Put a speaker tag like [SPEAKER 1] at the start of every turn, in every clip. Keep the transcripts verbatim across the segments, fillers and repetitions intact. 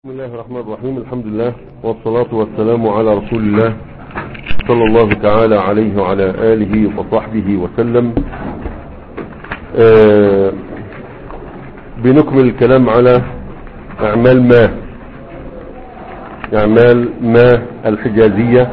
[SPEAKER 1] بسم الله الرحمن الرحيم. الحمد لله والصلاة والسلام على رسول الله صلى الله تعالى عليه وعلى آله وصحبه وسلم. آه بنكمل الكلام على أعمال ما أعمال ما الحجازية.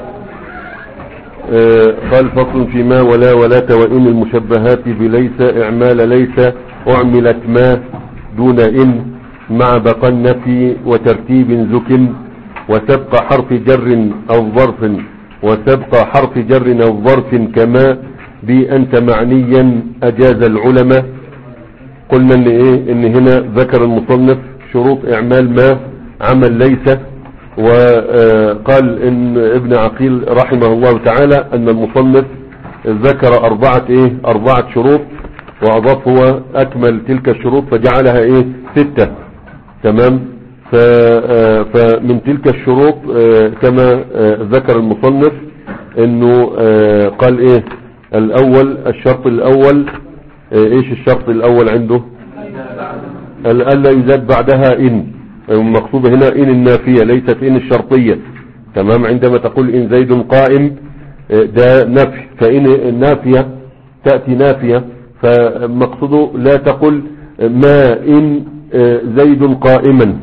[SPEAKER 1] آه قال فصل في ما ولا ولا وإن المشبهات بليس إعمال ليس أعملت ما دون إن مع بقى النفي وترتيب زك وسبق حرف جر أو ظرف وسبق حرف جر أو ظرف كما بأنت معنيا أجاز العلماء. قلنا ان ايه ان هنا ذكر المصنف شروط اعمال ما عمل ليس، وقال ان ابن عقيل رحمه الله تعالى ان المصنف ذكر اربعة ايه اربعة شروط، واضاف هو اكمل تلك الشروط فجعلها ايه ستة. تمام. فمن تلك الشروط كما ذكر المصنف انه قال ايه الاول الشرط الاول ايش الشرط الاول عنده؟ الا يزاد بعدها ان، المقصود هنا ان النافية ليست ان الشرطية. تمام. عندما تقول ان زيد قائم ده نفي، فان النافية تأتي نافية، فمقصوده لا تقل ما ان زيد قائما،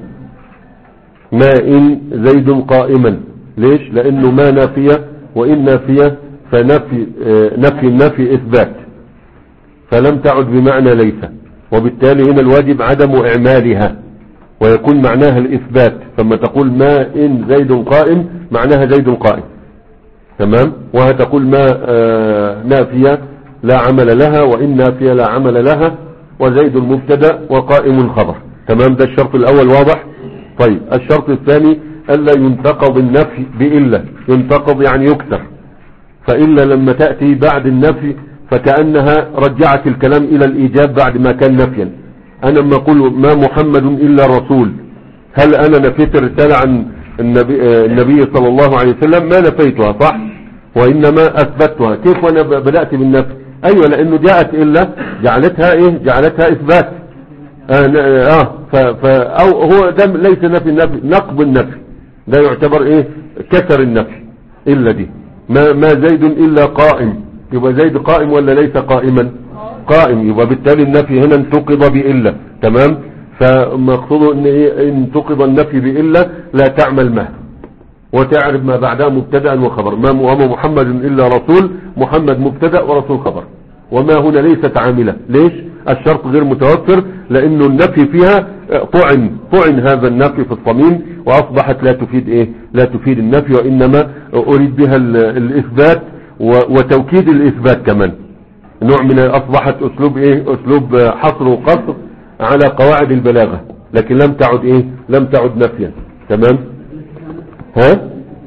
[SPEAKER 1] ما ان زيد قائما. ليش؟ لانه ما نافية، وان نافية فنفي نفي النفي اثبات، فلم تعد بمعنى ليس، وبالتالي هنا الواجب عدم اعمالها ويكون معناها الاثبات. فما تقول ما ان زيد قائم معناها زيد قائم. تمام. وهتقول ما نافية لا عمل لها، وان نافية لا عمل لها، وزيد المبتدا وقائم الخبر. تمام. ده الشرط الاول. واضح؟ طيب الشرط الثاني الا ينتقض النفي بإلا. ينتقض يعني يكسر، فإلا لما تأتي بعد النفي فكأنها رجعت الكلام الى الايجاب بعد ما كان نفيا. انا لما اقول ما محمد الا رسول، هل انا نفيت الرسالة عن النبي, النبي صلى الله عليه وسلم؟ ما نفيتها، صح؟ وانما اثبتها. كيف وانا بدأت بالنفي؟ ايوه، لانه جاءت الا جعلتها ايه جعلتها اثبات. اه, آه ف ف او هو ده ليس نفي النفي، نقض النفي ده يعتبر ايه كسر النفي. الا دي ما, ما زيد الا قائم، يبقى زيد قائم ولا ليس قائما؟ قائم. يبقى بالتالي النفي هنا انتقض بإلا. تمام. فمقصوده ان ايه انتقض النفي بإلا لا تعمل ما، وتعرف ما بعدها مبتدا وخبر. ما وما محمد الا رسول، محمد مبتدا ورسول خبر. وما هنا ليست عاملة. ليش؟ الشرط غير متوفر، لانه النفي فيها طعن طعن هذا النفي في الصميم، واصبحت لا تفيد ايه لا تفيد النفي، وانما اريد بها الاثبات وتوكيد الاثبات كمان. نوع من اصبحت اسلوب ايه اسلوب حصر وقصر على قواعد البلاغة، لكن لم تعد ايه لم تعد نفيا. تمام. ها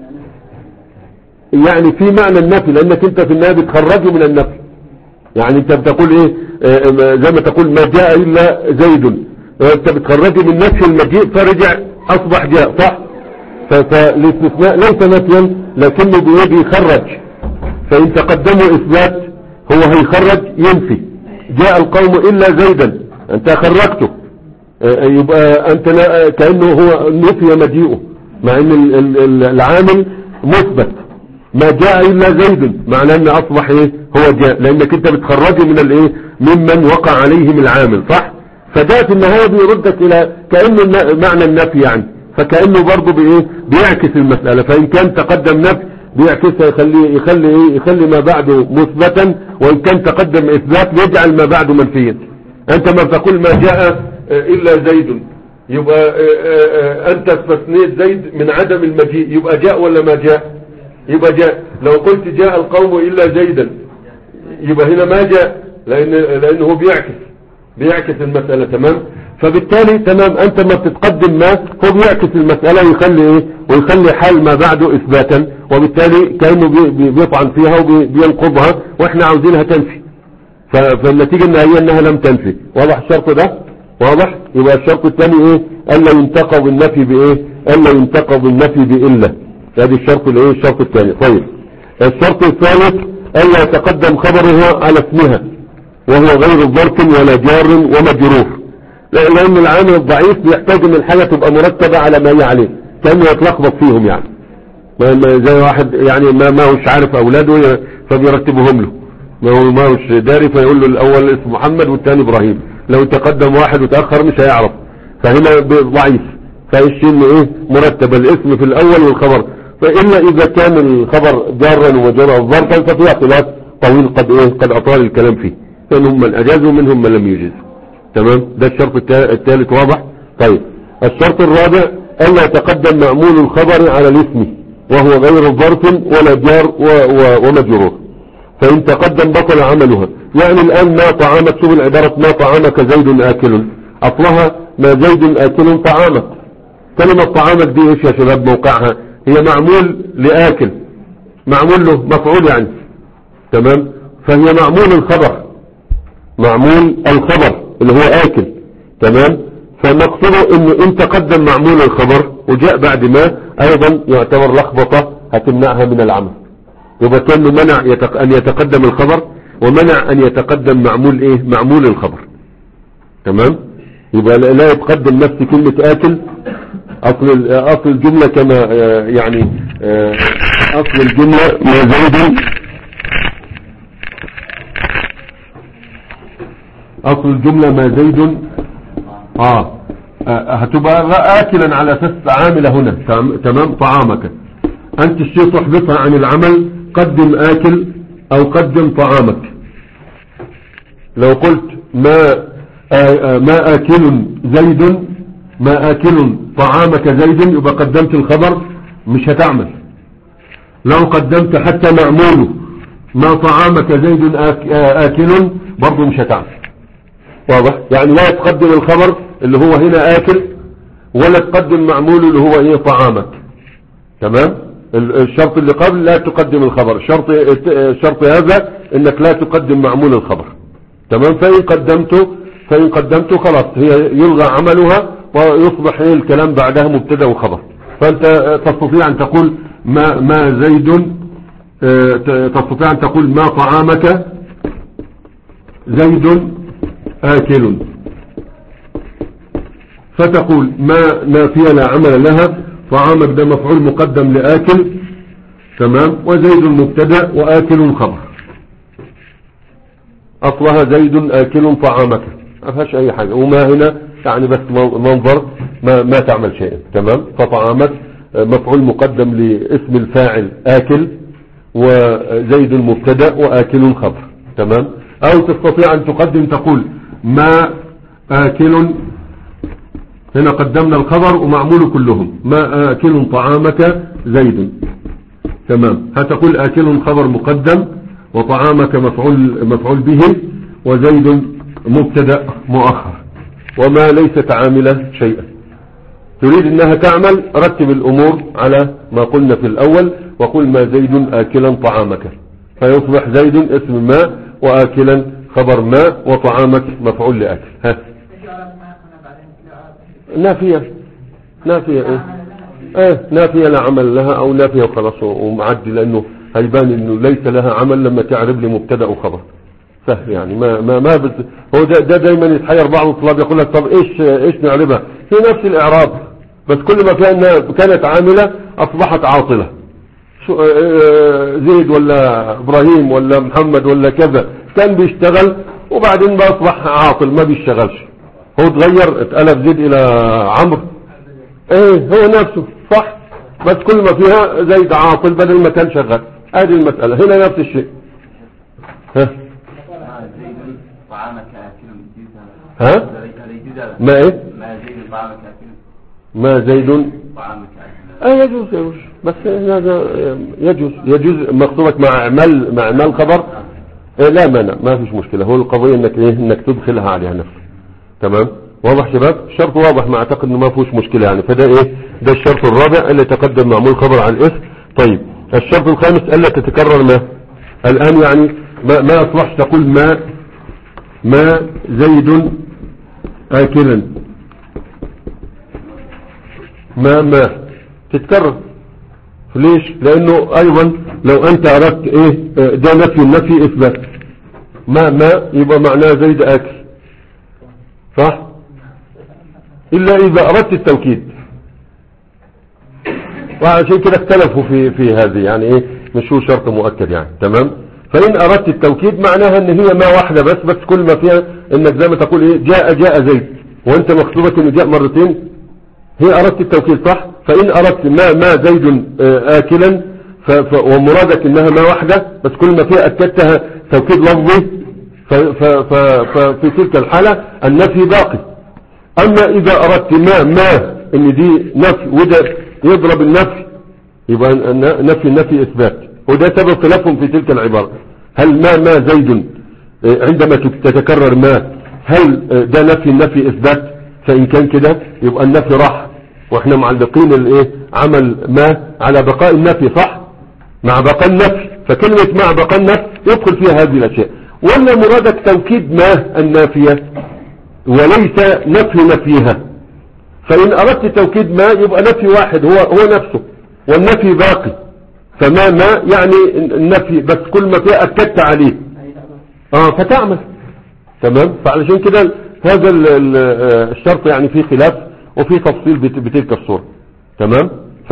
[SPEAKER 1] يعني في معنى النفي، لانك انت في النهاية بتخرجه من النفي. يعني انت بتقول ايه اه زي ما تقول ما جاء الا زيد، انت بتخرجه من نفي المجيء فرجع اصبح جاء، صح؟ فالاستثناء ليس نفيا لكنه بيد يخرج. فإن تقدموا إثبات هو هيخرج ينفي. جاء القوم إلا زيدا، أنت خرجته، يبقى أنت كأنه هو نفي مجيئه، مع أن العامل مثبت. ما جاء إلا زيد معناه أن أصبح إيه هو جاء، لأنك أنت بتخرجه من الإيه ممن وقع عليهم العامل، صح؟ فده في النهاية بيردك إلى كأنه معنى النفي يعني، فكأنه برضه بإيه بيعكس المسألة. فإن كان تقدم نفي بيعكسها، يخلي يخلي ايه يخلي ما بعده مثبتا، وان كان تقدم اثبات يجعل ما بعده منفيا. انت ما تقول ما جاء الا زيد، يبقى انت استثنيت زيد من عدم المجيء، يبقى جاء ولا ما جاء؟ يبقى جاء. لو قلت جاء القوم الا زيدا يبقى هنا ما جاء، لان لانه بيعكس بيعكس المسألة. تمام. فبالتالي تمام انت ما بتتقدم ما هو بيعكس المسألة ويخلي ايه ويخلي حال ما بعده اثباتا، وبالتالي كأنه بيطعن فيها وبينقضها، واحنا عاوزينها تنفي. فالنتيجة النهائية انها لم تنفي. واضح الشرط ده؟ واضح. يبقى الشرط الثاني ايه الا ينتقض النفي بايه الا ينتقض النفي بإلا. هذا الشرط الايه الشرط الثاني. طيب الشرط الثالث الا يتقدم خبرها على اسمها، وهو غير ظرف ولا جار ومجرور. لان العامل الضعيف بيحتاج ان الحاجة تبقى مرتبة على ما هي عليه، كانه يتلخبط فيهم يعني، ما ما زي واحد يعني ما ما هوش عارف اولاده فبيرتبهم له، ما هو ما هوش داري فيقول له الاول اسم محمد والثاني ابراهيم، لو تقدم واحد وتاخر مش هيعرف، فهنا ضعيف، فيشيل ايه مرتب الاسم في الاول والخبر. فالا اذا كان الخبر جارا وجرا ظرفا ففيها خلاف طويل قد ايه قد اطال الكلام فيه، فانهم من اجازوا منهم من لم يجز. تمام، ده الشرط الثالث واضح. طيب الشرط الرابع الا يتقدم معمول الخبر على الاسم وهو غير ظرف ولا جار ومجرور، فان تقدم بطل عملها. يعني الان ما طعامك، شوف العبارة ما طعامك زيد آكل، اصلها ما زيد آكل طعامك. كلمة طعامك دي ايش يا شباب موقعها؟ هي معمول لآكل، معمول له مفعول يعني. تمام، فهي معمول الخبر، معمول الخبر اللي هو آكل. تمام، فمقصده انه ان تقدم معمول الخبر وجاء بعد ما ايضا يعتبر لخبطة هتمنعها من العمل. يبقى كانه منع يتق... ان يتقدم الخبر ومنع ان يتقدم معمول ايه معمول الخبر. تمام، يبقى لا يتقدم نفس كلمة آكل. اصل اصل الجملة كما يعني اصل الجملة ما زيد، اصل الجملة ما زيد اه هتبقى آكلا على اساس عاملة هنا. تمام، طعامك انت الشيء تحبطها عن العمل، قدم آكل او قدم طعامك. لو قلت ما آه ما آكل زيد، ما آكل طعامك زيد، يبقى قدمت الخبر مش هتعمل. لو قدمت حتى معموله ما طعامك زيد آكل برضو مش هتعمل. واضح؟ يعني لا تقدم الخبر اللي هو هنا آكل ولا تقدم معموله اللي هو ايه طعامك. تمام، الشرط اللي قبل لا تقدم الخبر، الشرط الشرط هذا انك لا تقدم معمول الخبر. تمام، فإن قدمته فإن قدمته خلاص هي يلغى عملها ويصبح ايه الكلام بعدها مبتدا وخبر. فانت تستطيع ان تقول ما ما زيد، تستطيع ان تقول ما طعامك زيد آكل، فتقول ما نافية لا عمل لها، طعامك ده مفعول مقدم لآكل. تمام، وزيد مبتدا وآكل خبر، اصلها زيد آكل طعامك، ما فيهاش اي حاجة، وما هنا يعني بس منظر ما, ما تعمل شيء. تمام، فطعامك مفعول مقدم لاسم الفاعل آكل وزيد مبتدا وآكل خبر. تمام، او تستطيع ان تقدم تقول ما آكل، هنا قدمنا الخبر ومعمول كلهم، ما آكل طعامك زيد. تمام، هتقول آكل خبر مقدم وطعامك مفعول مفعول به وزيد مبتدا مؤخر، وما ليست عاملة شيئا. تريد انها تعمل، رتب الامور على ما قلنا في الاول، وقل ما زيد آكلا طعامك، فيصبح زيد اسم ما وآكلا خبر ما وطعامك مفعول لآكل. ها نافية، نافية ايه ايه نافية لا عمل لها او نافية وخلاص ومعدي، لانه هيبان انه ليس لها عمل لما تعرب لي مبتدا وخبر. سهل يعني، ما ما ما بس هو ده, ده دايما يتحير بعض الطلاب يقول لك طب ايش ايش نعربها؟ هي نفس الاعراب، بس كل ما كان كانت عاملة اصبحت عاطلة. زيد ولا ابراهيم ولا محمد ولا كذا كان بيشتغل وبعدين بقى اصبح عاطل ما بيشتغلش، هو اتغير اتقلب زيد الى عمرو. ايه هو نفسه صح، بس كل ما فيها زيد عاطل بدل ما كان شغال. هذه المسألة هنا نفس الشيء. ها ها ما ايه ما زيد اه يجوز يجوز بس هذا يجوز يجوز مقصودك مع اعمال مع اعمال خبر. إيه لا مانع، ما فيش مشكلة، هو القضية انك ايه انك تدخلها عليها نفسه. تمام، واضح شباب؟ الشرط واضح، ما اعتقد انه ما فيهوش مشكلة يعني. فده ايه ده الشرط الرابع اللي تقدم معمول خبر على الاسم. طيب الشرط الخامس الا تتكرر ما الان، يعني ما, ما اصلحش تقول ما ما زيد آكلا، ما ما تتكرر. ليش؟ لانه ايضا لو انت اردت ايه ده نفي النفي اثبات، ما ما يبقى معناه زيد آكل صح؟ إلا إذا أردت التوكيد. وعشان كده اختلفوا في في هذه يعني إيه مش هو شرط مؤكد يعني. تمام. فإن أردت التوكيد معناها إن هي ما واحدة بس بس كل ما فيها إنك زي ما تقول إيه جاء جاء زيد وأنت مخطوبة إنه جاء مرتين هي أردت التوكيد صح. فإن أردت ما ما زيد آكلا ف ف ومرادك إنها ما واحدة بس كل ما فيها أكدتها توكيد لفظي ففي تلك الحالة النفي باقي. أما إذا أردت ما ما إن دي نفي وده يضرب النفي يبقى نفي النفي إثبات وده سبب خلافهم في تلك العبارة. هل ما ما زيد عندما تتكرر ما هل ده نفي النفي إثبات؟ فإن كان كده يبقى النفي راح واحنا معلقين الايه عمل ما على بقاء النفي صح مع بقاء النفي. فكلمة مع بقاء النفي يدخل فيها هذه الأشياء. ولا مرادك توكيد ما النافية وليس نفي نفيها. فإن أردت توكيد ما يبقى نفي واحد هو هو نفسه والنفي باقي. فما ما يعني النفي بس كل ما فيه أكدت عليه اه فتعمل. تمام. فعلشان كده هذا الشرط يعني فيه خلاف وفي تفصيل بتلك الصورة. تمام.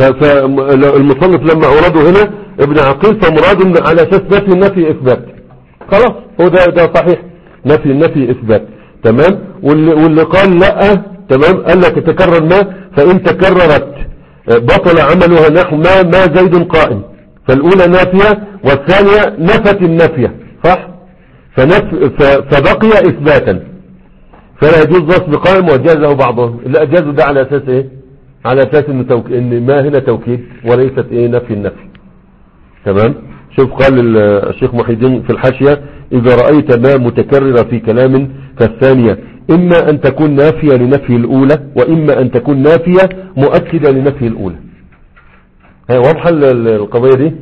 [SPEAKER 1] فالمصنف لما أوردوا هنا ابن عقيل فمراد على أساس نفي النفي إثبات خلاص هو ده ده صحيح نفي النفي إثبات. تمام. واللي, واللي قال لا تمام قال لا تتكرر ما فإن تكررت بطل عملها نحو ما ما زيد قائم. فالأولى نافية والثانية نفت النفية صح. فنف فبقي إثباتا فلا يجوز نصب قائم وجازه بعضهم. لا جازه ده على أساس إيه على أساس إن, توك... إن ما هنا توكيد وليست إيه نفي النفي. تمام. شوف قال الشيخ محي الدين في الحاشية إذا رأيت ما متكررة في كلام فالثانية إما أن تكون نافية لنفي الأولى وإما أن تكون نافية مؤكدة لنفي الأولى. ها واضحة القضية دي؟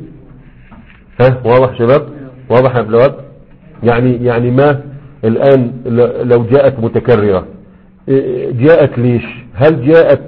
[SPEAKER 1] ها واضح شباب؟ واضح يا بلواد؟ يعني يعني ما الآن لو جاءت متكررة جاءت ليش؟ هل جاءت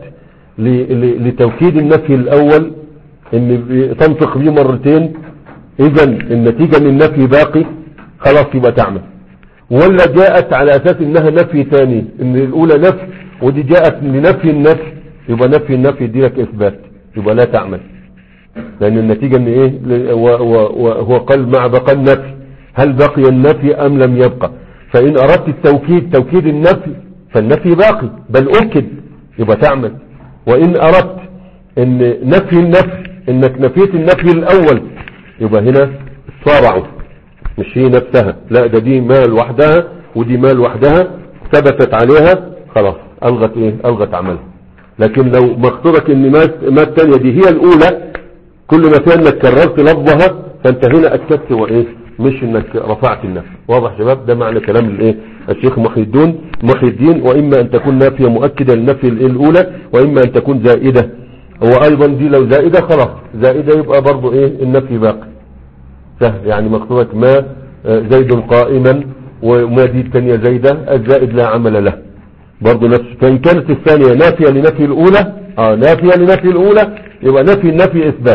[SPEAKER 1] لتوكيد النفي الأول إن تنطق به مرتين إذن النتيجة من النفي باقي خلاص يبقى تعمل. ولا جاءت على أساس إنها نفي ثاني إن الأولى نفي ودي جاءت لنفي النفي يبقى نفي النفي يدي لك إثبات يبقى لا تعمل لأن النتيجة إن إيه وهو قال مع بقى النفي هل بقي النفي أم لم يبقى. فإن أردت التوكيد توكيد النفي فالنفي باقي بل أكد يبقى تعمل. وإن أردت إن نفي النفي إنك نفيت النفي الأول يبقى هنا صارعوا مش هي نفسها لا ده دي ما لوحدها ودي ما لوحدها ثبتت عليها خلاص ألغت إيه ألغت عملها. لكن لو مقصودك إن ما الثانية دي هي الأولى كل ما فيها إنك كررت لفظها فأنت هنا أكدت وإيه مش إنك رفعت النفي. واضح شباب؟ ده معنى كلام الإيه الشيخ محي الدين محي الدين وإما أن تكون نافية مؤكدة للنفي الأولى وإما أن تكون زائدة. وأيضا دي لو زائدة خلاص زائدة يبقى برضو إيه النفي باقي سهل. يعني مقصودك ما زيد قائما وما دي الثانية زيدة الزائد لا عمل له برضو نفس. فإن كانت الثانية نافية لنفي الأولى آه نافية لنفي الأولى يبقى نفي النفي إثبات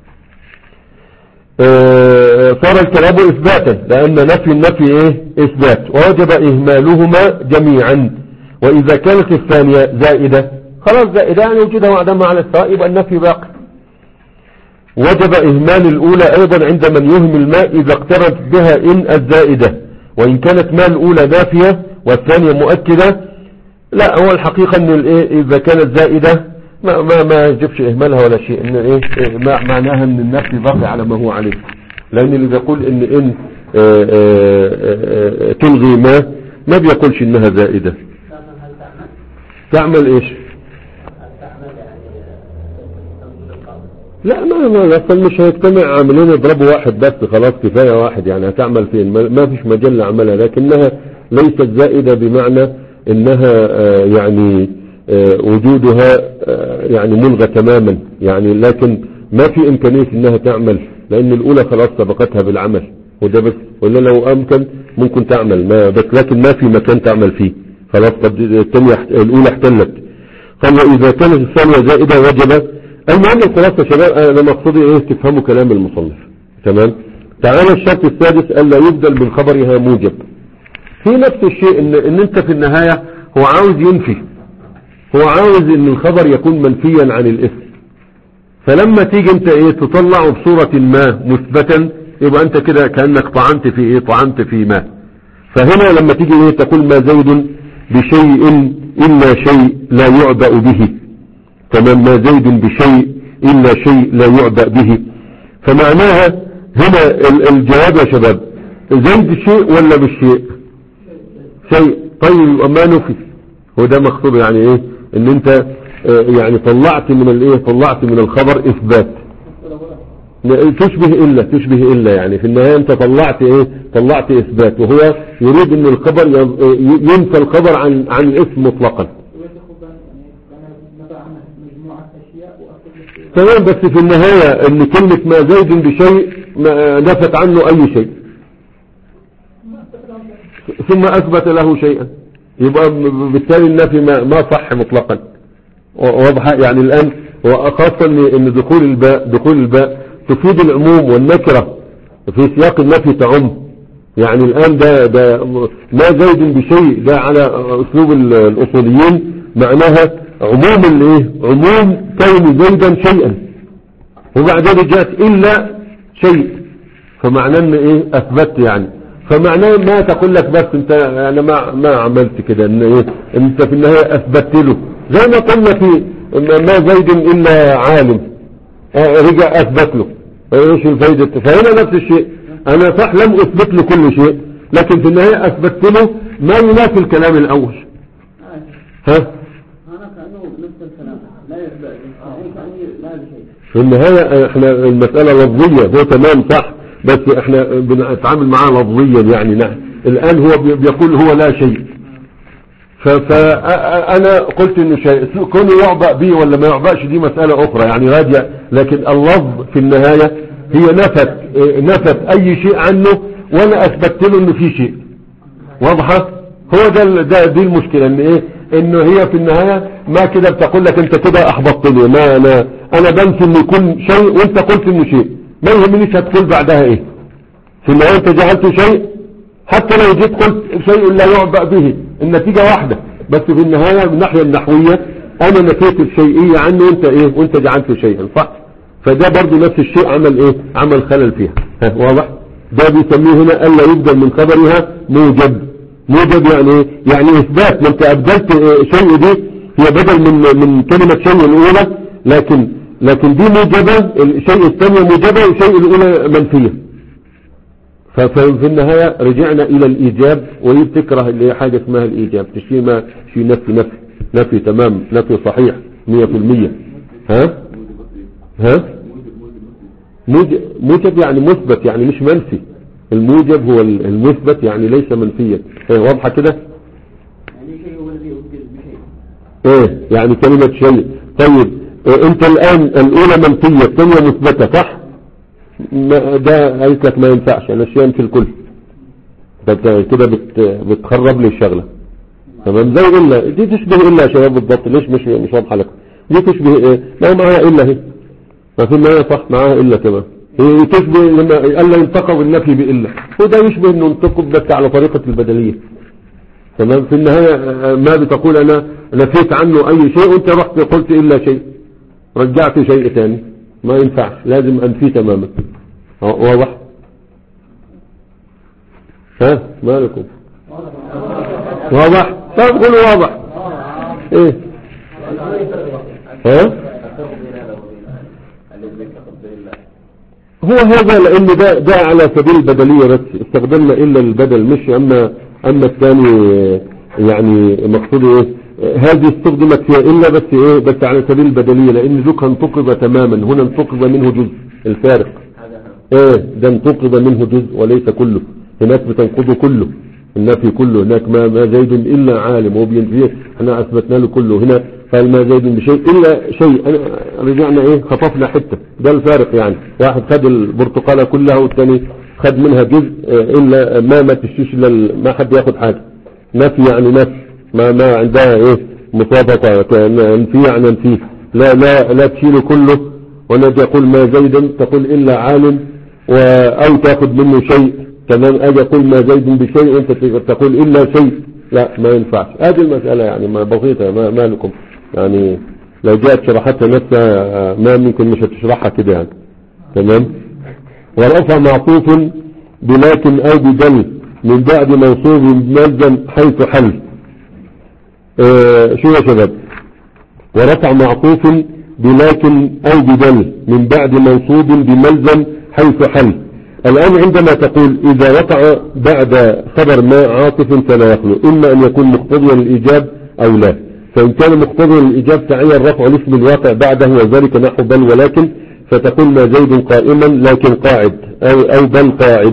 [SPEAKER 1] آه صار الكلام إثباتا لأن نفي النفي إيه إثبات ووجب إهمالهما جميعا. وإذا كانت الثانية زائدة خلاص زائدة يعني وجدها وعدمها على السواء يبقى النفي باقي. وجب إهمال الأولى أيضا عند من يهمل ما إذا اقترنت بها إن الزائدة. وإن كانت ما الأولى نافية والثانية مؤكدة لا هو الحقيقة إن الإيه إذا كانت زائدة ما ما ما يجبش إهمالها ولا شيء إن إيه ما معناها إن النفي باقي على ما هو عليه. لأن اللي بيقول إن إن آآ آآ تلغي ما ما بيقولش إنها زائدة. تعمل إيش؟ لا ما ما اصلا مش هيجتمع عاملين يضربوا واحد بس خلاص كفاية واحد يعني هتعمل فين ما فيش مجال لعملها. لكنها ليست زائدة بمعنى انها آه يعني آه وجودها آه يعني ملغى تماما يعني. لكن ما في امكانية انها تعمل لان الاولى خلاص سبقتها بالعمل وده بس. ولا لو امكن ممكن تعمل ما بس لكن ما في مكان تعمل فيه خلاص قد الثانية الاولى احتلت. قال اذا كانت الثانية زائدة وجب. المهم الخلاصة يا شباب انا مقصودي ايه تفهموا كلام المصنف. تمام. تعالى الشرط السادس الا يبدل من خبرها موجب. في نفس الشيء ان, إن انت في النهاية هو عاوز ينفي هو عاوز ان الخبر يكون منفيا عن الاسم. فلما تيجي انت ايه تطلعه بصورة ما مثبتا، يبقى انت كده كأنك طعنت في ايه طعنت في ما. فهنا لما تيجي ايه تقول ما زيد بشيء الا شيء لا يعبأ به، تمام، ما زيد بشيء الا شيء لا يعبأ به. فمعناها هنا الجواب يا شباب زيد شيء ولا بالشيء؟ شيء. طيب ما نفي، هو ده مقصود يعني ايه ان انت يعني طلعت من الايه طلعت من الخبر اثبات تشبه الا تشبه الا يعني في النهاية انت طلعت ايه طلعت اثبات، وهو يريد ان الخبر ينفى الخبر عن عن الاسم مطلقا. تمام، بس في النهاية ان كلمة ما زيد بشيء نفت عنه اي شيء ثم اثبت له شيئا، يبقى بالتالي النفي ما, ما صح مطلقا. واضح يعني الان، وخاصة ان دخول الباء دخول الباء تفيد العموم والنكرة في سياق النفي تعم. يعني الان ده ده ما زيد بشيء ده على اسلوب الاصوليين معناها عموم الايه عموم كون زيدا شيئا، وبعدين جاءت الا شيء، فمعناه ان ايه اثبت يعني. فمعناه ما تقول لك بس انت انا ما ما عملت كده ان ايه انت في النهايه اثبت له، زي ما قلنا في ما زيد الا عالم رجع اثبت له، ايش الفايده؟ فهنا نفس الشيء، انا صح لم اثبت له كل شيء لكن في النهايه اثبت له ما ينافي الكلام الاول. ها انا كانه نفس الكلام لا يثبت لا بشيء. في النهايه احنا المساله لفظيه، هو تمام صح، بس احنا بنتعامل معاه لفظيا يعني. نعم الان هو بيقول هو لا شيء، فانا قلت انه شيء، كونه يعبأ به ولا ما يعبأش دي مسألة اخرى يعني راجع، لكن اللفظ في النهاية هي نفت نفت اي شيء عنه وانا اثبت له انه في شيء. واضحة؟ هو ده, ده دي المشكلة ان ايه انه هي في النهاية ما كده بتقول لك انت كده احبطتني، ما انا انا بنسي انه يكون شيء وانت قلت انه شيء، ما يهمنيش هتقول بعدها ايه. في النهاية انت جعلته شيء، حتى لو جيت قلت شيء لا يعبأ به النتيجة واحدة، بس في النهاية من الناحية النحوية انا نفيت الشيئية عنه وانت ايه وانت جعلته شيئا، صح؟ فده برضو نفس الشيء عمل ايه عمل خلل فيها. واضح؟ ده بيسميه هنا الا يبدل من خبرها موجب. موجب يعني ايه؟ يعني اثبات، ما انت ابدلت شيء دي هي بدل من من كلمة شيء الاولى، لكن لكن دي موجبة، الشيء الثانية موجبة والشيء الاولى منفية. ففي النهاية رجعنا الى الايجاب، وهي بتكره اللي هي حاجة اسمها الايجاب، تشي ما شي نفي نفي نفي تمام، نفي صحيح مية في المية. ها ها موجب, موجب يعني مثبت يعني مش منفي، الموجب هو المثبت يعني ليس منفيا. واضحة كده؟ يعني شيء هو الذي يبدل بشيء. ايه يعني كلمة شيء. طيب إيه انت الان الاولى منفية الثانية مثبتة، صح؟ ده قالت لك ما ينفعش الاشياء في الكل، كده بت بتخرب لي الشغلة. تمام، زي الا دي تشبه الا يا شباب بالضبط. ليش مش مش واضحة لكم؟ دي تشبه ايه؟ ما معاها الا هي، ففي النهاية صح معاها الا كمان. هي تشبه لما الا ينتقب النفي بالا، وده يشبه انه ينتقب بس على طريقة البدلية. تمام، في النهاية ما بتقول انا نفيت عنه اي شيء وانت رحت قلت الا شيء، رجعت شيء ثاني، ما ينفعش، لازم انفيه تماما. واضح؟ ها مالكم؟ واضح؟ طيب قولوا واضح. ايه ها هو هذا، لان ده ده على سبيل البدلية بس، استخدمنا الا البدل مش اما اما الثاني يعني مقصوده ايه. هذه استخدمت فيها الا بس ايه بس على سبيل البدلية، لان ذوك انتقض تماما، هنا انتقض منه جزء، الفارق ايه ده انتقض منه جزء وليس كله. هناك بتنقضه كله، النفي كله، هناك ما, ما زيد الا عالم وبينفيه، احنا اثبتنا له كله. هنا قال ما زيد بشيء الا شيء، أنا رجعنا ايه خطفنا حتة، ده الفارق يعني. واحد خد البرتقالة كلها والثاني خد منها جزء، الا ما ما تشيش الا ما حد ياخد حاجة. نفي يعني نفي، ما ما عندها ايه مطابقة، نفي يعني نفي، لا لا لا تشيله كله ونجي يقول ما زيد تقول الا عالم و او تاخد منه شيء. تمام، اجي اقول ما زيد بشيء وانت تقول الا شيء، لا ما ينفعش. هذه المسألة يعني ما بسيطة، ما, ما لكم يعني لو جاءت شرحتها نفسها ما ممكن مش هتشرحها كده يعني. تمام. ورفع معطوف بلكن او بدل من بعد موصوف ملزم حيث حل. اه شو يا شباب؟ ورفع معطوف بلكن او بدل من بعد موصوف بملزم حيث حل. الآن عندما تقول إذا وقع بعد خبر ما عاطف فلا يخلو، إما أن يكون مقتضيا للإيجاب أو لا. فإن كان مقتضيا للإيجاب تعين رفع الاسم الواقع بعده، وذلك نحو بل ولكن، فتقول ما زيد قائما لكن قاعد، أو, أو بل قاعد.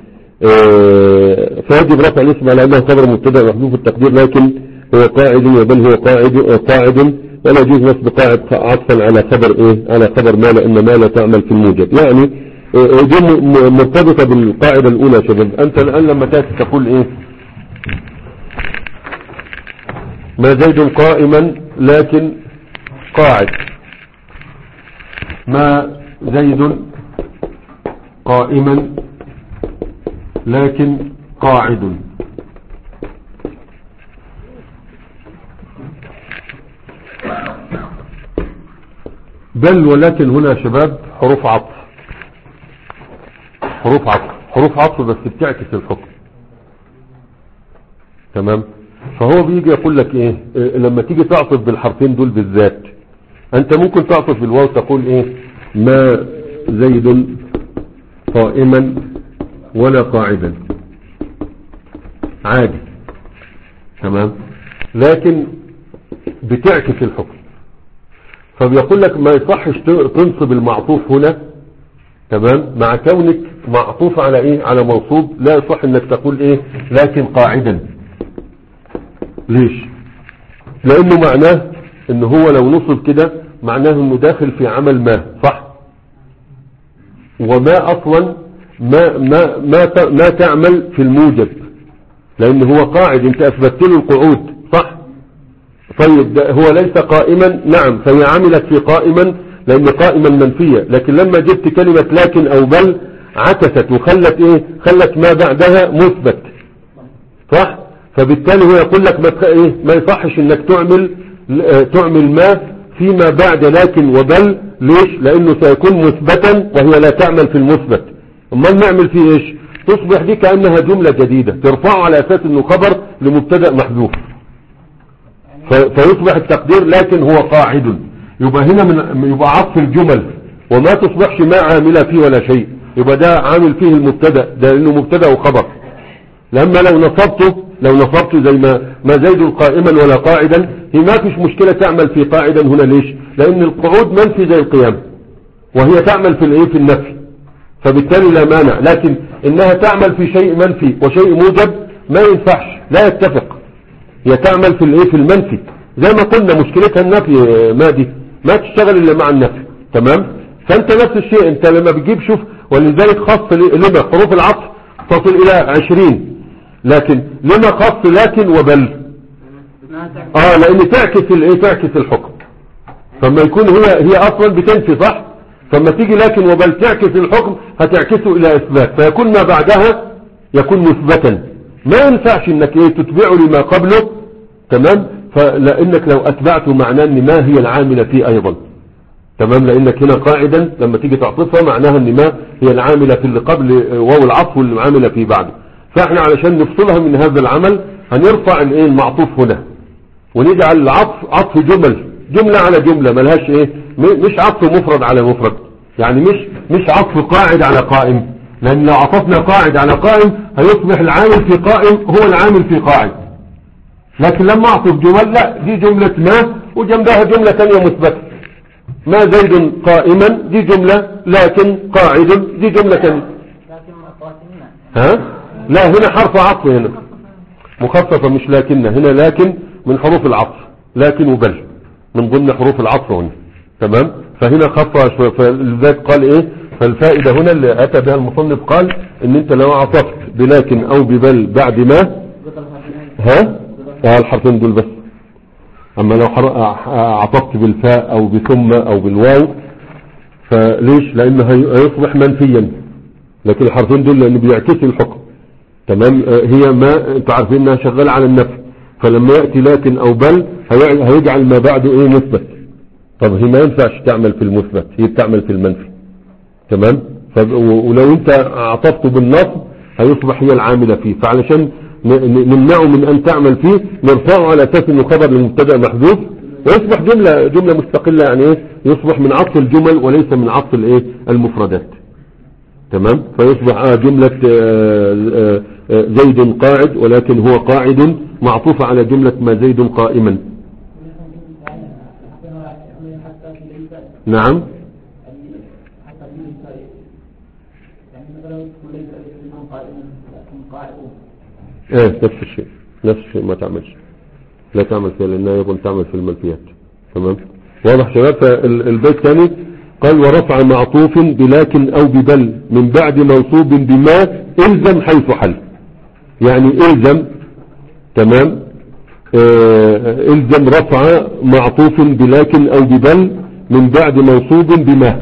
[SPEAKER 1] اه فيجب رفع الاسم على أنه خبر مبتدأ محذوف التقدير لكن هو قاعد وبل هو قاعد قاعد ولا يجوز نصب قاعد عطفا على خبر إيه على خبر ما، لأن ما لا تعمل في الموجب. يعني دي مرتبطة بالقاعدة الأولى يا شباب. أنت الآن لما تأتي تقول إيه ما زيد قائما لكن قاعد، ما زيد قائما لكن قاعد. بل ولكن هنا يا شباب حروف عطف، حروف عطف حروف عطف بس بتعكس الحكم. تمام. فهو بيجي يقول لك ايه لما تيجي تعطف بالحرفين دول بالذات، انت ممكن تعطف بالواو تقول ايه ما زيد قائما ولا قاعدا عادي. تمام. لكن بتعكس الحكم، فبيقول لك ما يصحش تنصب المعطوف هنا. تمام. مع كونك معطوف على ايه على موصوب، لا يصح انك تقول ايه لكن قاعدا. ليش؟ لانه معناه ان هو لو نصب كده معناه انه داخل في عمل ما، صح؟ وما اصلا ما ما ما ما تعمل في الموجب، لان هو قاعد انت اثبتت له القعود، صح؟ طيب هو ليس قائما، نعم، فهي عملت في قائما لان قائما منفية، لكن لما جبت كلمة لكن او بل عكست وخلت ايه خلت ما بعدها مثبت، صح؟ فبالتالي هو يقول لك ما ايه ما يصحش انك تعمل تعمل ما فيما بعد لكن وبل. ليش؟ لانه سيكون مثبتا وهي لا تعمل في المثبت. امال نعمل فيه ايش؟ تصبح دي كأنها جملة جديدة ترفعه على اساس انه خبر لمبتدأ محذوف، فيصبح التقدير لكن هو قاعد. يبقى هنا من يبقى عطف الجمل وما تصبحش ما عاملة فيه ولا شيء، يبقى ده عامل فيه المبتدأ، ده انه مبتدأ وخبر. لما لو نصبته لو نصبته زي ما ما زيد قائما ولا قاعدا، هي ما فيش مشكلة تعمل في قاعدا هنا. ليش؟ لان القعود منفي زي القيام، وهي تعمل في الايه في النفي، فبالتالي لا مانع. لكن انها تعمل في شيء منفي وشيء موجب ما ينفعش، لا يتفق. هي تعمل في الايه في المنفي، زي ما قلنا مشكلتها النفي ما دي ما تشتغل الا مع النفي. تمام. فانت نفس الشيء، انت لما بتجيب شوف، ولذلك خاص لما حروف العطف تصل الى عشرين، لكن لما خاص لكن وبل اه لان تعكس الايه تعكس الحكم. فما يكون هي هي اصلا بتنفي، صح؟ فما تيجي لكن وبل تعكس الحكم هتعكسه الى اثبات، فيكون ما بعدها يكون مثبتا. ما ينفعش انك ايه تتبعه لما قبله. تمام. فلانك لو اتبعته معناه ان ما هي العاملة فيه ايضا. تمام. لانك هنا قاعدا لما تيجي تعطفها معناها ان ما هي العاملة في اللي قبل واو العطف واللي عاملة في بعده. فاحنا علشان نفصلها من هذا العمل هنرفع الايه المعطوف هنا ونجعل العطف عطف جمل، جملة على جملة، ملهاش ايه مش عطف مفرد على مفرد، يعني مش مش عطف قاعد على قائم، لان لو عطفنا قاعد على قائم هيصبح العامل في قائم هو العامل في قاعد. لكن لما اعطف جمل، لا، دي جملة ما وجنبها جملة ثانية مثبتة. ما زيد قائما دي جملة، لكن قاعد دي جملة ثانية. ها لا، هنا حرف عطف، هنا مخففة مش لكن، هنا لكن من حروف العطف، لكن وبل من ضمن حروف العطف هنا. تمام. فهنا خفف شوية، فلذلك قال ايه فالفائدة هنا اللي اتى بها المصنف قال ان انت لو عطفت بلكن او ببل بعد ما ها ها الحرفين دول بس. اما لو عطفت بالفاء او بثم او بالواو فليش؟ لانه هيصبح منفيا، لكن الحرفين دول لانه بيعكسوا الحكم. تمام. هي ما انتوا عارفين انها شغالة على النفي، فلما يأتي لكن او بل هيجعل ما بعده ايه مثبت. طب هي ما ينفعش تعمل في المثبت، هي بتعمل في المنفي. تمام. ولو انت عطفته بالنصب هيصبح هي العاملة فيه، فعلشان نمنعه من ان تعمل فيه نرفعه على اساس انه خبر للمبتدا محذوف ويصبح جملة جملة مستقلة، يعني ايه يصبح من عطف الجمل وليس من عطف الايه المفردات. تمام. فيصبح آه جملة آه آه زيد قاعد، ولكن هو قاعد معطوفة على جملة ما زيد قائما. نعم. ايه نفس الشيء نفس الشيء ما تعملش، لا تعمل فيها لانها يظن تعمل في المنفيات. تمام. واضح شباب. فالبيت الثاني قال ورفع معطوف بلكن او ببل من بعد منصوب بما الزم حيث حل. يعني الزم. تمام. آه الزم رفع معطوف بلكن او ببل من بعد منصوب بما.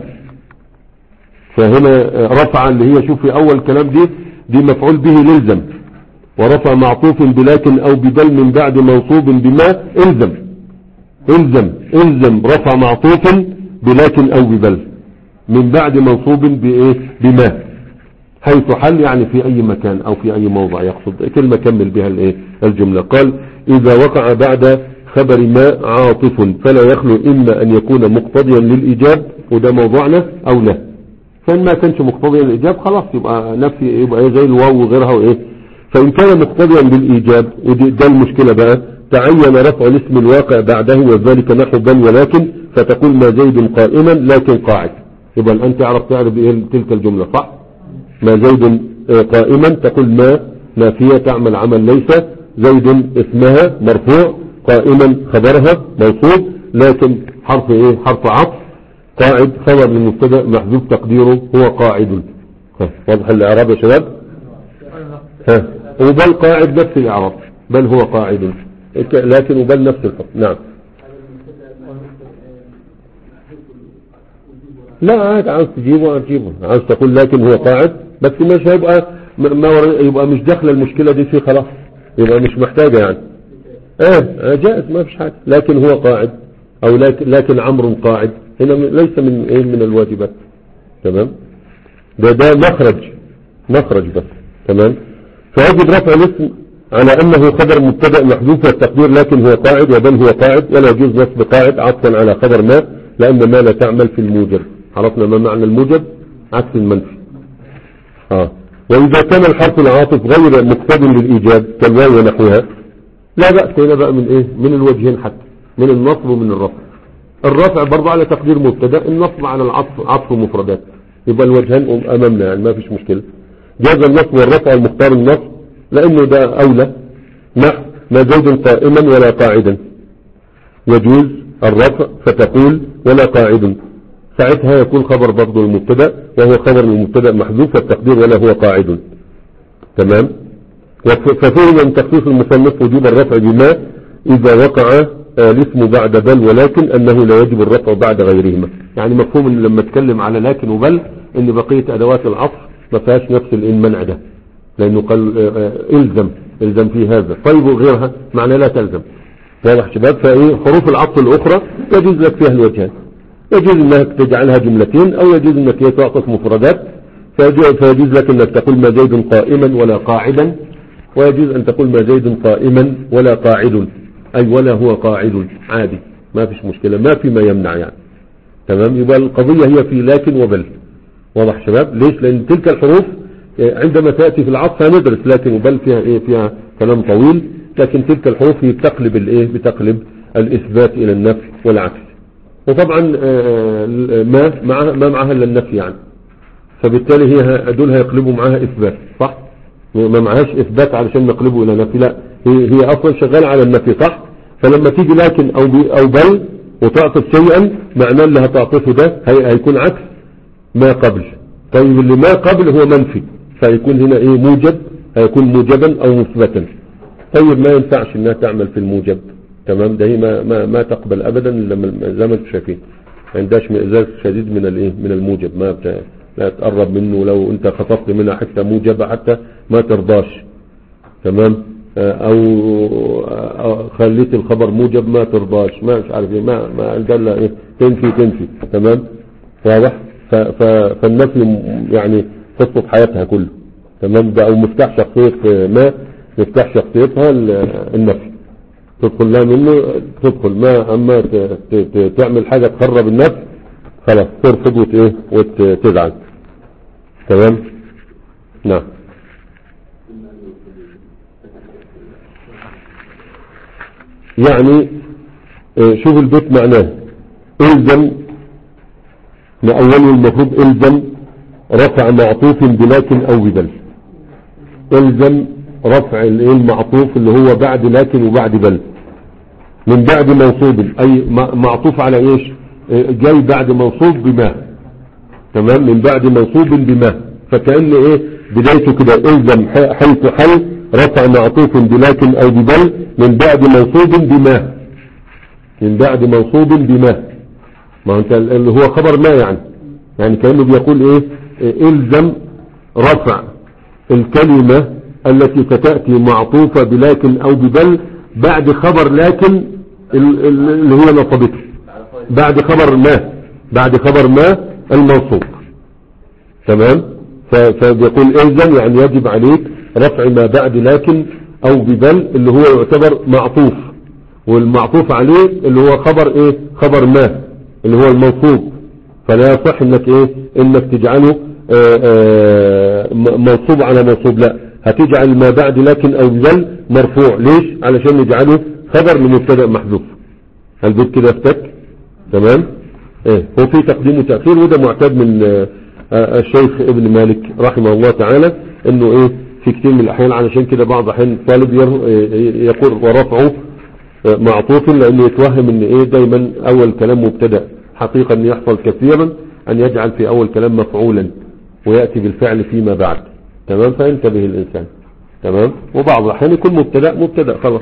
[SPEAKER 1] فهنا رفع اللي هي شوف في اول كلام دي دي مفعول به للزم، ورفع معطوف بلكن او ببل من بعد منصوب بما الزم. الزم الزم رفع معطوف بلكن او ببل من بعد منصوب بايه بما حيث حل، يعني في اي مكان او في اي موضع، يقصد كلمة كمل بها الايه الجملة. قال اذا وقع بعد خبر ما عاطف فلا يخلو اما ان يكون مقتضيا للايجاب، وده موضوعنا، او لا. فان ما كانش مقتضيا للايجاب خلاص يبقى نفي، يبقى زي الواو وغيرها وايه. فان كان مقتضيا للايجاب وده المشكلة بقى، تعين رفع الاسم الواقع بعده وذلك نحو بل ولكن، فتقول ما زيد قائما لكن قاعد. يبقى الان تعرف تعرف ايه تلك الجملة صح. ما زيد قائما تقول ما نافية تعمل عمل ليس، زيد اسمها مرفوع، قائما خبرها موصوف، لكن حرف ايه حرف عطف، قاعد خبر للمبتدا محذوف تقديره هو قاعد. واضح الاعراب يا شباب. ها وبل قاعد نفس الاعراب، بل هو قاعد، لكن وبل نفس الحكم. نعم. لا عاد عاوز تجيبه تجيبه، عاوز تقول لكن هو قاعد بس مش هيبقى ما يبقى مش داخل المشكلة دي فيه خلاص، يبقى مش محتاجة يعني. اه جائز ما فيش حاجة، لكن هو قاعد او لكن, لكن عمرو قاعد هنا ليس من ايه من الواجبات. تمام. ده ده مخرج مخرج بس. تمام. فيجب رفع الاسم على انه خبر مبتدا محذوف والتقدير لكن هو قاعد وبل هو قاعد، ولا يجوز نصب قاعد عطفا على خبر ما، لان ما لا تعمل في الموجب. عرفنا ما معنى الموجب عكس المنفي. اه واذا كان الحرف العاطف غير مقتضٍ للايجاب كالواو ونحوها لا بأس هنا بقى من ايه من الوجهين، حتى من النصب ومن الرفع. الرفع برضه على تقدير مبتدا، النصب على العطف عطف مفردات، يبقى الوجهين امامنا يعني ما فيش مشكلة. جاز النصب والرفع المختار النصب لانه ده اولى. نحو ما زيد قائما ولا قاعدا، يجوز الرفع فتقول ولا قاعد، ساعتها يكون خبر برضه المبتدا وهو خبر المبتدا محذوف والتقدير ولا هو قاعد. تمام. ففيه من تخصيص المصنف وجوب الرفع بما اذا وقع الاسم بعد بل ولكن انه لا يجب الرفع بعد غيرهما. يعني مفهوم ان لما اتكلم على لكن وبل ان بقية ادوات العطف ما فيهاش نفس المنع ده، لانه قال الزم الزم في هذا. طيب وغيرها معنى لا تلزم. واضح شباب. فايه حروف العطف الاخرى يجوز لك فيها الوجهان، يجوز انك تجعلها جملتين او يجوز انك تعطف مفردات. فيجوز لك انك تقول ما زيد قائما ولا قاعدا، ويجوز ان تقول ما زيد قائما ولا قاعد، اي ولا هو قاعد عادي ما فيش مشكلة، ما في ما يمنع يعني. تمام. يبقى القضية هي في لكن وبل. واضح شباب. ليش؟ لان تلك الحروف عندما تأتي في العطف هندرس لكن وبل فيها ايه فيها كلام طويل، لكن تلك الحروف هي بتقلب الايه بتقلب الاثبات الى النفي والعكس. وطبعا ما معها ما معها الا النفي يعني، فبالتالي هي دول هيقلبوا معها اثبات صح، ما معهاش اثبات علشان نقلبه الى نفي، لا هي, هي اصلا شغالة على النفي صح. فلما تيجي لكن او او بل وتعطف شيئا معناه اللي هتعطفه ده هي هيكون عكس ما قبل. طيب اللي ما قبل هو منفي، فيكون هنا ايه موجب، هيكون موجبا او مثبتا. طيب ما ينفعش انها تعمل في الموجب. تمام. ده هي ما, ما, ما تقبل ابدا لما زي ما انتم شايفين ما عندهاش مئزاز شديد من الايه من الموجب، ما بتا... لا تقرب منه، لو انت خطفت منها حتى موجبة حتى ما ترضاش. تمام. او خليت الخبر موجب ما ترضاش، ما مش عارف ايه، ما ما قال ايه تنفي تنفي. تمام، واضح. فالنفي يعني قصة حياتها كله. تمام، ده او مفتاح شخصية ما، مفتاح شخصيتها النفي، تدخل لها منه تدخل. ما اما تعمل حاجة تخرب النفس خلاص ترفض وت ايه وتزعل. تمام. نعم. يعني شوف البيت معناه الزم، ما اوله المفروض الزم رفع معطوف بلكن او ببل. الزم رفع المعطوف اللي هو بعد لكن وبعد بل، من بعد منصوب، اي معطوف على ايش؟ جاي بعد منصوب بما. تمام، من بعد منصوب بما، فكأن ايه بدايته كده الزم حيث حل رفع معطوف بلكن او ببل من بعد منصوب بما، من بعد منصوب بما. ما انت اللي هو خبر ما يعني، يعني كأنه بيقول ايه الزم رفع الكلمة التي ستأتي معطوفة بلكن او ببل بعد خبر لكن اللي هي نصبته، بعد خبر ما، بعد خبر ما الموصوف. تمام، فبيقول الزم يعني يجب عليك رفع ما بعد لكن او ببل اللي هو يعتبر معطوف، والمعطوف عليه اللي هو خبر ايه خبر ما اللي هو الموصوف. فلا يصح انك ايه انك تجعله آآ آآ منصوب على منصوب، لا هتجعل ما بعد لكن او ببل مرفوع. ليش؟ علشان نجعله خبر لمبتدا محذوف. البيت كده افتك. تمام، ايه هو في تقديم وتأخير، وده معتاد من الشيخ ابن مالك رحمه الله تعالى، انه ايه في كثير من الاحيان، علشان كده بعض الاحيان طالب يقول ورفعه معطوف، لانه يتوهم ان ايه دايما اول كلام مبتدا. حقيقة ان يحصل كثيرا ان يجعل في اول كلام مفعولا ويأتي بالفعل فيما بعد. تمام، فينتبه الانسان. تمام، وبعض الاحيان يكون مبتدا مبتدا خلاص.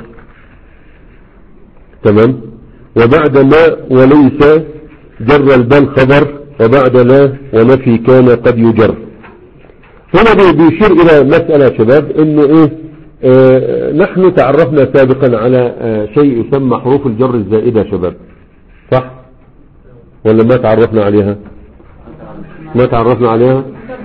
[SPEAKER 1] تمام، وبعد ما وليس جر البال خبر، وبعد لا ونفي كان قد يجر. هنا بيشير الى مسألة يا شباب، انه ايه آه نحن تعرفنا سابقا على آه شيء يسمى حروف الجر الزائدة يا شباب، صح ولا ما تعرفنا عليها؟ ما تعرفنا عليها،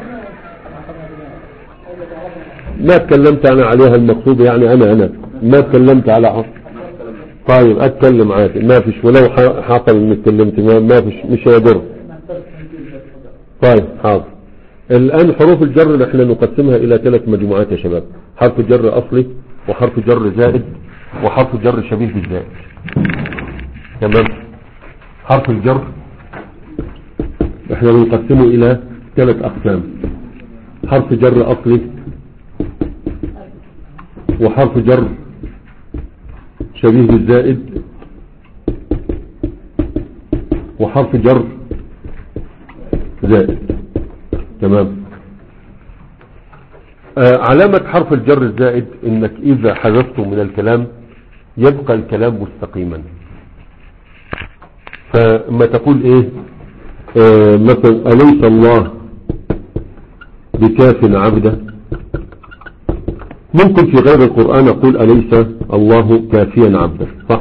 [SPEAKER 1] ما تكلمت انا عليها. المقصود يعني انا انا ما تكلمت على حرف. طيب اتكلم عادي ما فيش، ولو حصل اني اتكلمت ما فيش، مش هيضر. طيب حاضر. الان حروف الجر احنا نقسمها الى ثلاث مجموعات يا شباب: حرف جر اصلي، وحرف جر زائد، وحرف جر شبيه بالزائد. تمام، حرف الجر احنا نقسمه الى ثلاث اقسام: حرف جر اصلي، وحرف جر شبيه بالزائد، وحرف جر زائد. تمام. آه علامة حرف الجر الزائد انك اذا حذفته من الكلام يبقى الكلام مستقيما. فما تقول ايه آه مثلا أليس الله بكاف عبده، ممكن في غير القرآن أقول أليس الله كافيا عبده، صح؟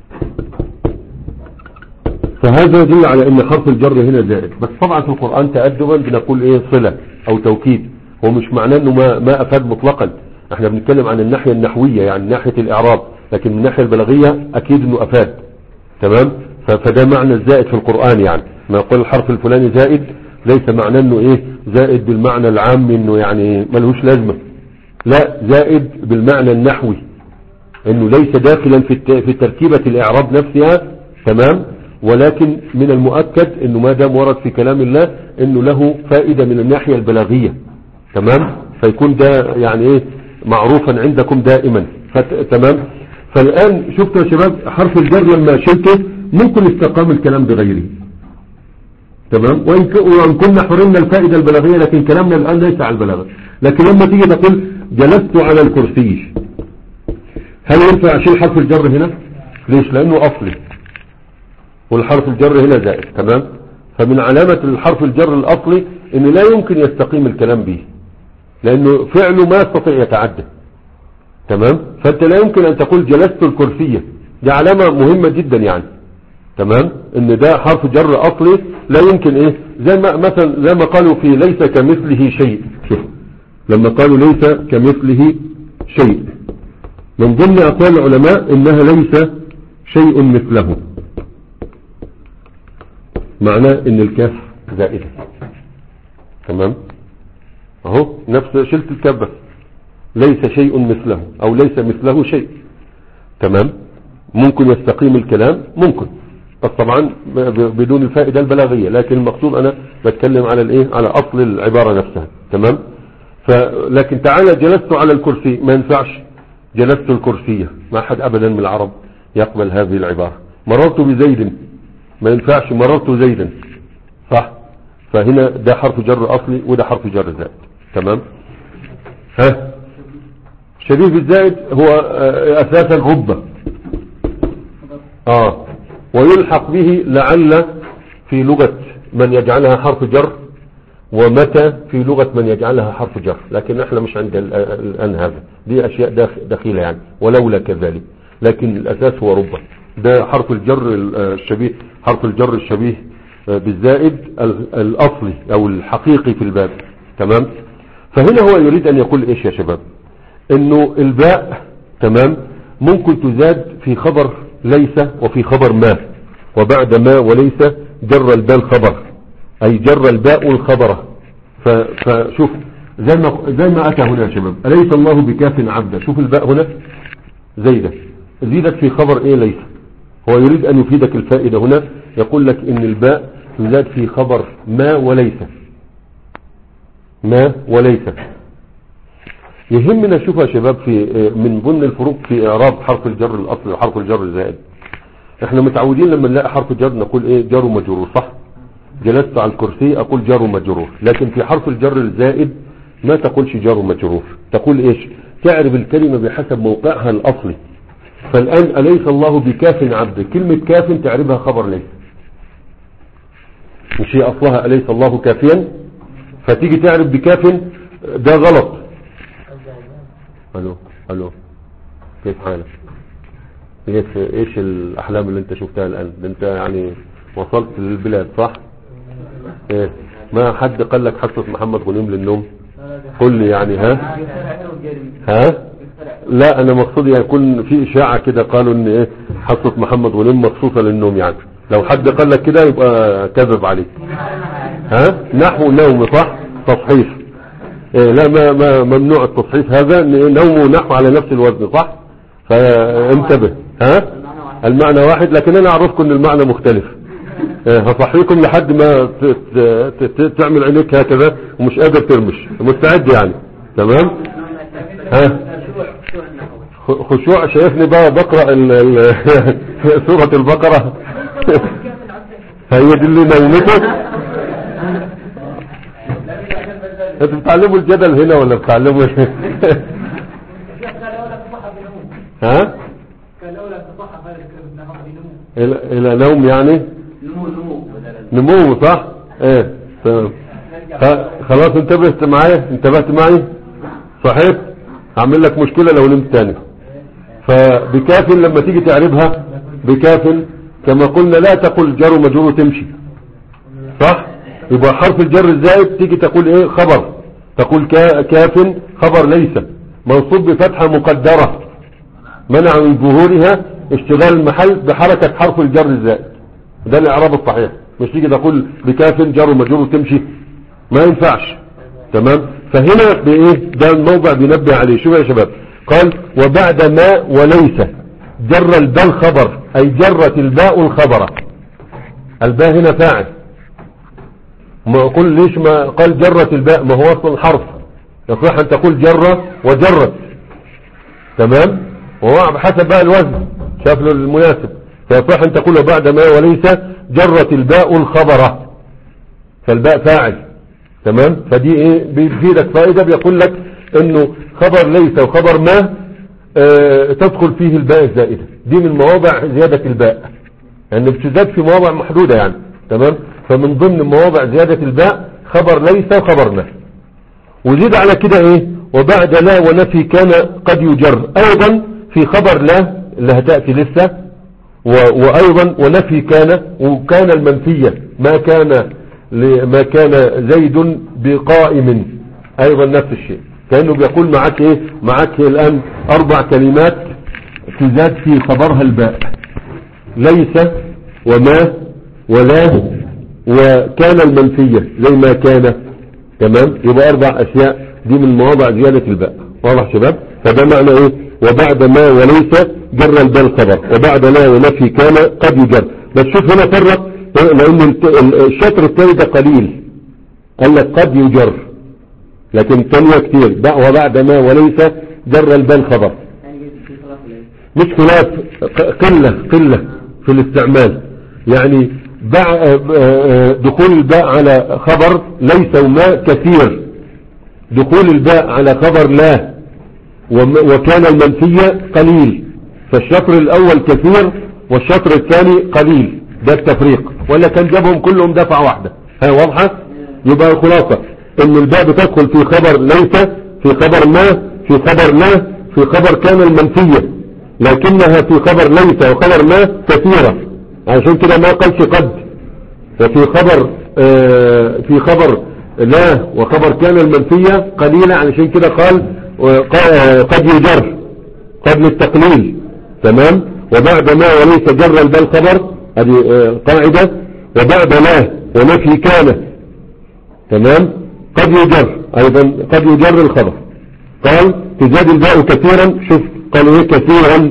[SPEAKER 1] فهذا يدل على ان حرف الجر هنا زائد. بس طبعا في القرآن تأدبا بنقول ايه صلة او توكيد، هو مش معناه انه ما, ما افاد مطلقا. احنا بنتكلم عن الناحية النحوية يعني ناحية الاعراب، لكن من الناحية البلاغية اكيد انه افاد. تمام، فده معنى الزائد في القرآن. يعني ما يقول الحرف الفلاني زائد ليس معناه انه ايه زائد بالمعنى العام انه يعني ملهوش لازمة، لا، زائد بالمعنى النحوي انه ليس داخلا في في تركيبة الاعراب نفسها. تمام، ولكن من المؤكد انه ما دام ورد في كلام الله انه له فائدة من الناحية البلاغية. تمام، فيكون ده يعني ايه معروفا عندكم دائما. تمام، فالان شفتوا يا شباب حرف الجر لما شلته ممكن استقام الكلام بغيره. تمام، وان كنا حرمنا الفائدة البلاغية لكن كلامنا الان ليس على البلاغة. لكن لما تيجي تقول جلست على الكرسي، هل ينفع اشيل حرف الجر هنا؟ ليش؟ لانه اصلي والحرف الجر هنا زائد. تمام، فمن علامة الحرف الجر الاصلي انه لا يمكن يستقيم الكلام به، لانه فعله ما يستطيع يتعدى. تمام. فانت لا يمكن ان تقول جلست الكرسية، دي علامة مهمة جدا يعني. تمام، ان ده حرف جر اصلي لا يمكن ايه، زي ما مثلا زي ما قالوا في ليس كمثله شيء. شوف لما قالوا ليس كمثله شيء، من ضمن اقوال العلماء انها ليس شيء مثله، معناه ان الكاف زائدة. تمام اهو نفس شلت الكاف، ليس شيء مثله او ليس مثله شيء. تمام، ممكن يستقيم الكلام ممكن، بس طبعا بدون الفائدة البلاغية، لكن المقصود انا بتكلم على الايه، على اصل العبارة نفسها. تمام. فلكن تعالى جلست على الكرسي ما ينفعش، جلست الكرسية ما احد ابدا من العرب يقبل هذه العبارة. مررت بزيد ما ينفعش، مررت زيدا، صح. فهنا ده حرف جر اصلي وده حرف جر زائد. تمام. ها شبيه بالزائد هو اساسا رب، اه ويلحق به لعل في لغة من يجعلها حرف جر، ومتى في لغة من يجعلها حرف جر، لكن احنا مش عند الان هذا، دي اشياء دخيلة يعني، ولولا كذلك، لكن الاساس هو رب. ده حرف الجر الشبيه، حرف الجر الشبيه بالزائد الاصلي او الحقيقي في الباب. تمام. فهنا هو يريد ان يقول ايش يا شباب، انه الباء تمام ممكن تزاد في خبر ليس وفي خبر ما، وبعد ما وليس جر الباء الخبر، اي جر الباء الخبر. فشوف زي ما زي ما اتى هنا يا شباب، اليس الله بكاف عبدا، شوف الباء هنا زيدة، زيدت في خبر ايه ليس. هو يريد ان يفيدك الفائدة هنا، يقول لك ان الباء تزاد في خبر ما وليس، ما وليس. يهمنا نشوف يا شباب في من ضمن الفروق في اعراب حرف الجر الاصلي وحرف الجر الزائد. احنا متعودين لما نلاقي حرف جر نقول ايه، جار ومجرور، صح. جلست على الكرسي اقول جار ومجرور، لكن في حرف الجر الزائد ما تقولش جار ومجرور، تقول ايش، تعرف الكلمة بحسب موقعها الاصلي. فالان اليس الله بكاف عبد، كلمة كاف تعرفها خبر ليس، مش هي اصلها اليس الله كافيا، فتيجي تعرف بكاف، ده غلط. الو الو كيف حالك، ايش ايش الاحلام اللي انت شفتها الان، انت يعني وصلت للبلاد صح. ايه ما حد قال لك حصة محمد غنيم للنوم؟ قل لي يعني. ها ها لا انا مقصود يعني يكون في اشاعة كده قالوا ان ايه حصة محمد غنيم مخصوصة للنوم، يعني لو حد قال لك كده يبقى كذب عليك. ها نحو نوم، صح، تصحيح. إيه لا ما ما ممنوع التصحيح هذا، نوم نحو على نفس الوزن، صح. فانتبه. ها المعنى واحد، لكن انا اعرفكم ان المعنى مختلف. إيه هصحيكم لحد ما تعمل عينيك هكذا ومش قادر ترمش، مستعد يعني. تمام. ها خشوع، شايفني بقى بقرأ سورة البقرة هي دي اللي نومتك. انت بتعلموا الجدل هنا ولا بتعلموا ها الى نوم يعني نمو، صح. ايه تمام. خلاص انتبهت معايا، انتبهت معي صحيح. هعمل لك مشكلة لو نمت تاني. فبكاف لما تيجي تعربها بكاف كما قلنا لا تقول جر ومجرور تمشي، صح. يبقى حرف الجر الزائد تيجي تقول ايه خبر، تقول كاف خبر ليس منصوب بفتحة مقدرة منع من ظهورها اشتغال المحل بحركة حرف الجر الزائد، ده الاعراب الصحيح. مش تيجي تقول بكاف جر ومجرور تمشي، ما ينفعش. تمام. فهنا بايه ده الموضع بينبه عليه. شوف يا شباب، قال وبعد ما وليس جر الباء الخبر، اي جرت الباء الخبر. الباء هنا فاعل، ما اقول ليش ما قال جرت الباء، ما هو اصلا حرف، يصح ان تقول جر وجرت. تمام. وهو بحسب بقى الوزن شاف له المناسب، فيصح ان تقول بعد ما وليس جرت الباء الخبر، فالباء فاعل. تمام. فدي ايه بيفيدك فائدة، بيقول لك انه خبر ليس وخبر ما اه تدخل فيه الباء الزائدة، دي من مواضع زيادة الباء، يعني بتزاد في مواضع محدودة يعني. تمام. فمن ضمن مواضع زيادة الباء خبر ليس وخبر ما، وزيد على كده ايه وبعد لا ونفي كان قد يجر أيضا في خبر لا اللي هتأتي لسه، وأيضا ونفي كان، وكان المنفية ما كان ما كان زيد بقائم، أيضا نفس الشيء، كأنه بيقول معك إيه، معك الآن أربع كلمات تزاد في خبرها الباء، ليس وما ولا وكان المنفية زي ما كان، تمام؟ يبقى أربع أشياء دي من مواضع زيادة الباء، واضح شباب؟ فده معنى إيه؟ وبعد ما وليس جر الباء الخبر، وبعد لا ونفي كان قد يجر. بس شوف هنا فرق، لأن الشطر الثاني ده قليل، قال لك قد يجر، لكن الثانية كتير، وبعد ما وليس جر الباء الخبر، مش خلاف، قلة قلة في الاستعمال، يعني دخول الباء على خبر ليس وما كثير، دخول الباء على خبر لا وكان المنفية قليل، فالشطر الأول كثير والشطر الثاني قليل، ده التفريق، ولا كان جابهم كلهم دفعة واحدة، ها واضحة؟ يبقى الخلاصة ان الباء بتدخل في خبر ليس، في خبر ما، في خبر لا، في خبر كان المنفية، لكنها في خبر ليس وخبر ما كثيرة، عشان كده ما قالش قد. وفي خبر آه في خبر لا وخبر كان المنفية قليلة، علشان كده قال قد يجر، قد للتقليل، تمام؟ وبعد ما وليس جر الباء الخبر، هذه آه قاعدة. وبعد لا ونفي كان، تمام؟ قد يجر أيضا، قد يجر الخبر، قال تزاد الباء كثيرا، شوف قالوا ايه كثيرا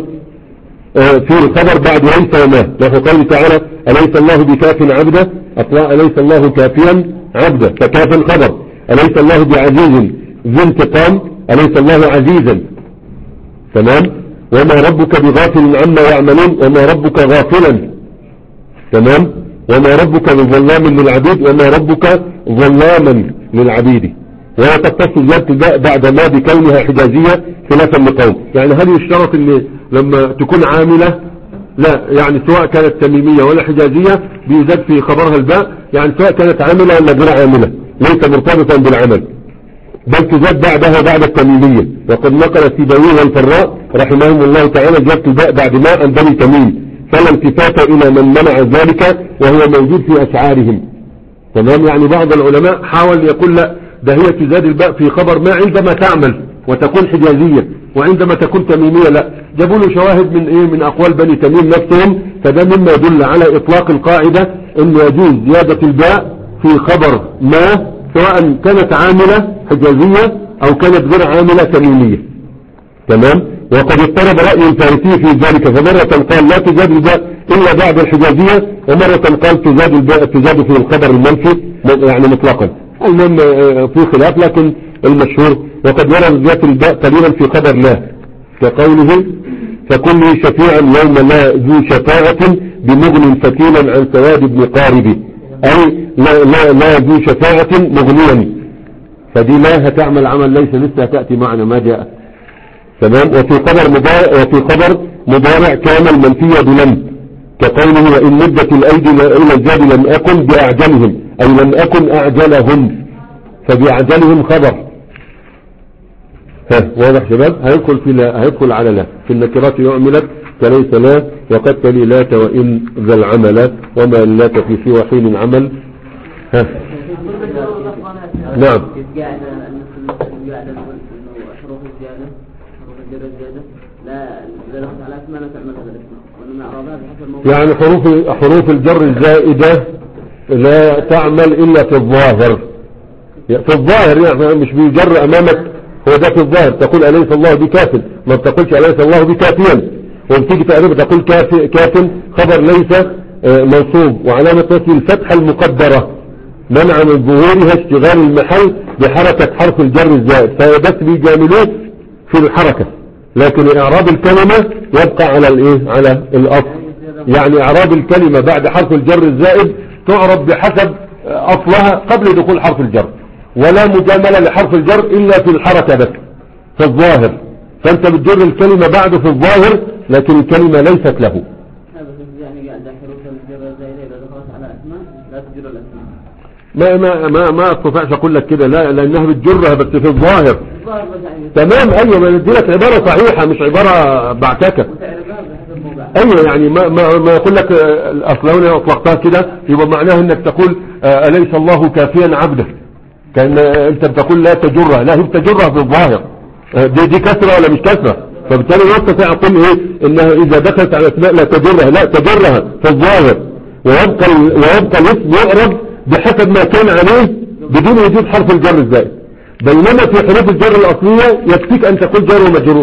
[SPEAKER 1] آه في الخبر بعد ليس وما، له قال تعالى أليس الله بكاف عبده، أطلع أليس الله كافيا عبده، فكاف الخبر، أليس الله بعزيز ذي انتقام، أليس الله عزيزا، تمام؟ وما ربك بغافل عما يعملون، وما ربك غافلا، تمام؟ وما ربك بظلام للعبيد، وما ربك ظلاما للعبيد. ولا تختص زيادة الباء بعد ما بكونها حجازية خلافا لقوم، يعني هل يشترط ان لما تكون عاملة، لا يعني سواء كانت تميمية ولا حجازية بيزاد في خبرها الباء، يعني سواء كانت عاملة ولا غير عاملة ليس مرتبطا بالعمل، بل تزاد بعدها بعد التميمية. وقد نقل سيبويه والفراء رحمهم الله تعالى زيادة الباء بعد ما عن بني تميم، فلا التفات إلى من منع ذلك وهو موجود في أشعارهم، تمام؟ يعني بعض العلماء حاول يقول لا ده هي تزاد الباء في خبر ما عندما تعمل وتكون حجازية، وعندما تكون تميمية لا. جابوا له شواهد من ايه، من اقوال بني تميم نفسهم، فده مما يدل على اطلاق القاعدة انه يجوز زيادة الباء في خبر ما سواء كانت عاملة حجازية او كانت غير عاملة تميمية، تمام؟ وقد اضطرب رأي الفارسي في ذلك، فمرة قال لا تزاد الباء الا بعد الحجازية، ومرة قال تزاد الباء تزاد في الخبر المنفي يعني مطلقا. المهم في خلاف، لكن المشهور وقد يرى زيادة الباء قليلا في خبر لا، كقوله فكن لي شفيعا يوم لا ذو شفاعة بمغن فتيلا عن سواد بن قارب، أي لا, لا, لا ذو شفاعة مغنيا، فدي لا هتعمل عمل ليس لسه تأتي معنا ما جاء، تمام؟ وفي خبر مضارع، وفي خبر مضارع كان المنفية بلم، كقوله وإن مدت الأيدي إلى الجاد لم أكن بأعجلهم، أي لم أكن أعجلهم، فبأعجلهم خبر. ها واضح شباب؟ هيدخل في لا، هيدخل على لا في النكرات يعملت كليس لا، وقد تلي لات وإن ذا العمل، وما لات في سوى حين عمل. ها نعم. يعني حروف حروف الجر الزائدة لا تعمل إلا في الظاهر، في الظاهر يعني مش بيجر أمامك، هو ده في الظاهر، تقول أليس الله بكاف، ما بتقولش أليس الله بكافيا، وبتيجي تقريبا تقول كاف كاف خبر ليس منصوب، وعلامة نصب الفتحة المقدرة منع من ظهورها اشتغال المحل بحركة حرف الجر الزائد، فبس بيجاملوه في الحركة، لكن إعراب الكلمة يبقى على الإيه، على الأصل. يعني إعراب الكلمة بعد حرف الجر الزائد تعرب بحسب أصلها قبل دخول حرف الجر، ولا مجاملة لحرف الجر إلا في الحركة بس في الظاهر، فأنت بتجر الكلمة بعده في الظاهر لكن الكلمة ليست له. ما ما ما ما استطيعش اقول لك كده، لا لانها بتجرها بس في الظاهر. تمام ايوه، ما ندي لك عباره صحيحه مش عباره بعتكه. ايوه يعني ما ما ما اقول لك اصلا لو اطلقتها كده يبقى معناها انك تقول اليس الله كافيا عبده، كان انت بتقول لا تجرها، لا هي بتجرها في الظاهر. دي, دي كسره ولا مش كسره؟ فبالتالي لا استطيع اقول ايه انها اذا دخلت على اسماء لا تجرها، لا تجرها في الظاهر، ويبقى ويبقى الاسم يعرب بحسب ما كان عليه بدون وجود حرف الجر الزائد. بينما في حروف الجر الاصليه يكفيك ان تقول جر ومجرور.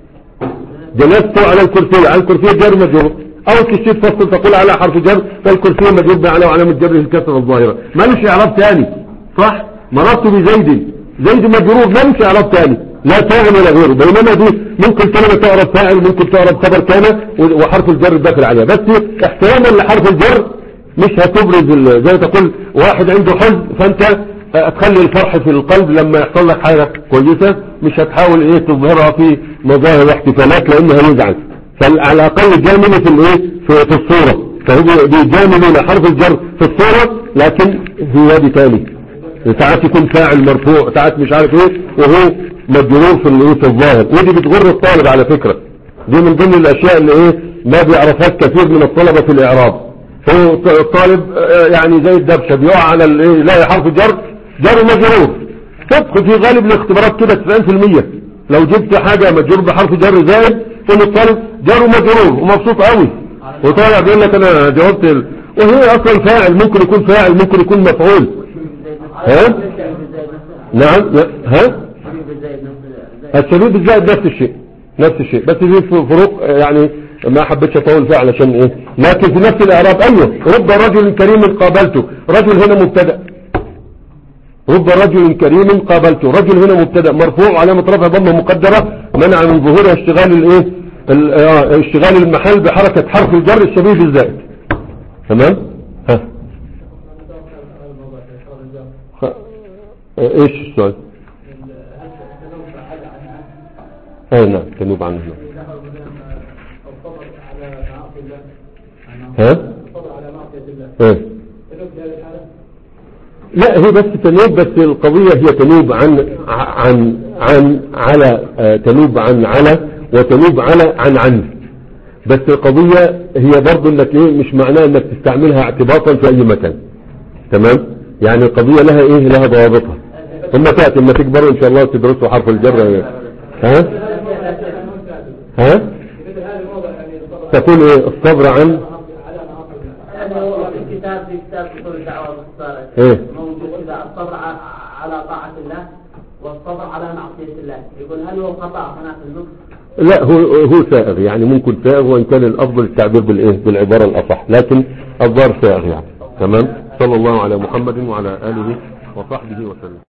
[SPEAKER 1] جلست على الكرسي، على الكرسي جر مجرور، او كشيت فصل تقول على حرف جر فالكرسي مجرور على وعلامه جره الكسره الظاهره، مالوش اعراب ثاني. صح؟ مررت بزيد، زيد مجرور مالوش اعراب ثاني، لا فاعل ولا غيره. بينما دي ممكن كلمه تعرب فاعل، ممكن تعرب خبر كان وحرف الجر داخل عليها، بس احتراما لحرف الجر مش هتبرز زي ما تقول واحد عنده حزن فانت تخلي الفرح في القلب لما يحصل لك حاجه كويسه، مش هتحاول ايه تظهرها في مظاهر واحتفالات لانها يزعل. فعلى الاقل جامله في الايه في, في الصوره، فهو بيجاملون حرف الجر في الصوره لكن في وادي ثاني، ساعات يكون فاعل مرفوع، ساعات مش عارف ايه وهو مجرور في الايه في الظاهر. ودي بتغر الطالب على فكره، دي من ضمن الاشياء اللي ايه ما بيعرفهاش كثير من الطلبه في الاعراب. هو الطالب يعني زي الدبشه بيقع على الايه يلاقي حرف جر جر مجرور. تدخل في غالب الاختبارات كده تسعين في المية لو جبت حاجه مجرور بحرف جر زائد تقول الطالب جر ومجرور ومبسوط قوي وطالع بيقول لك انا جاوبت ال... وهي اصلا فاعل، ممكن يكون فاعل ممكن يكون مفعول. ها نعم ها الشبيب الزائد نفس الشيء نفس الشيء، بس في فروق يعني ما حبيتش اطول فيها علشان ايه، لكن في نفس الاعراب. ايوه رب رجل كريم قابلته، رجل هنا مبتدا، رب رجل كريم قابلته، رجل هنا مبتدا مرفوع علامه رفع ضمه مقدره منع من ظهورها اشتغال الايه اشتغال المحل بحركه حرف الجر الشبيه بالزائد. تمام. ها ايش السؤال؟ اي نعم تنوب عنه. ها ايه لا هي بس تنوب، بس القضية هي تنوب عن عن عن على تنوب عن على وتنوب على عن عن، بس القضية هي برضو انك ايه مش معناه انك تستعملها اعتباطا في اي مكان. تمام، يعني القضية لها ايه لها ضوابطها، ثم تأتي لما تكبروا ان شاء الله تدرسوا حرف الجر. ها ها تقول ايه الصبر عن
[SPEAKER 2] في كتاب في كتاب اصول الدعوه والاختصار
[SPEAKER 1] ايه
[SPEAKER 2] موجود كذا الصبر على طاعه الله والصبر على معصيه الله، يقول هل هو خطا هنا في النص؟
[SPEAKER 1] لا هو هو سائغ، يعني ممكن سائغ وان كان الافضل التعبير بالايه بالعباره الاصح، لكن الظاهر سائغ يعني. تمام. صلى الله على محمد وعلى اله وصحبه وسلم.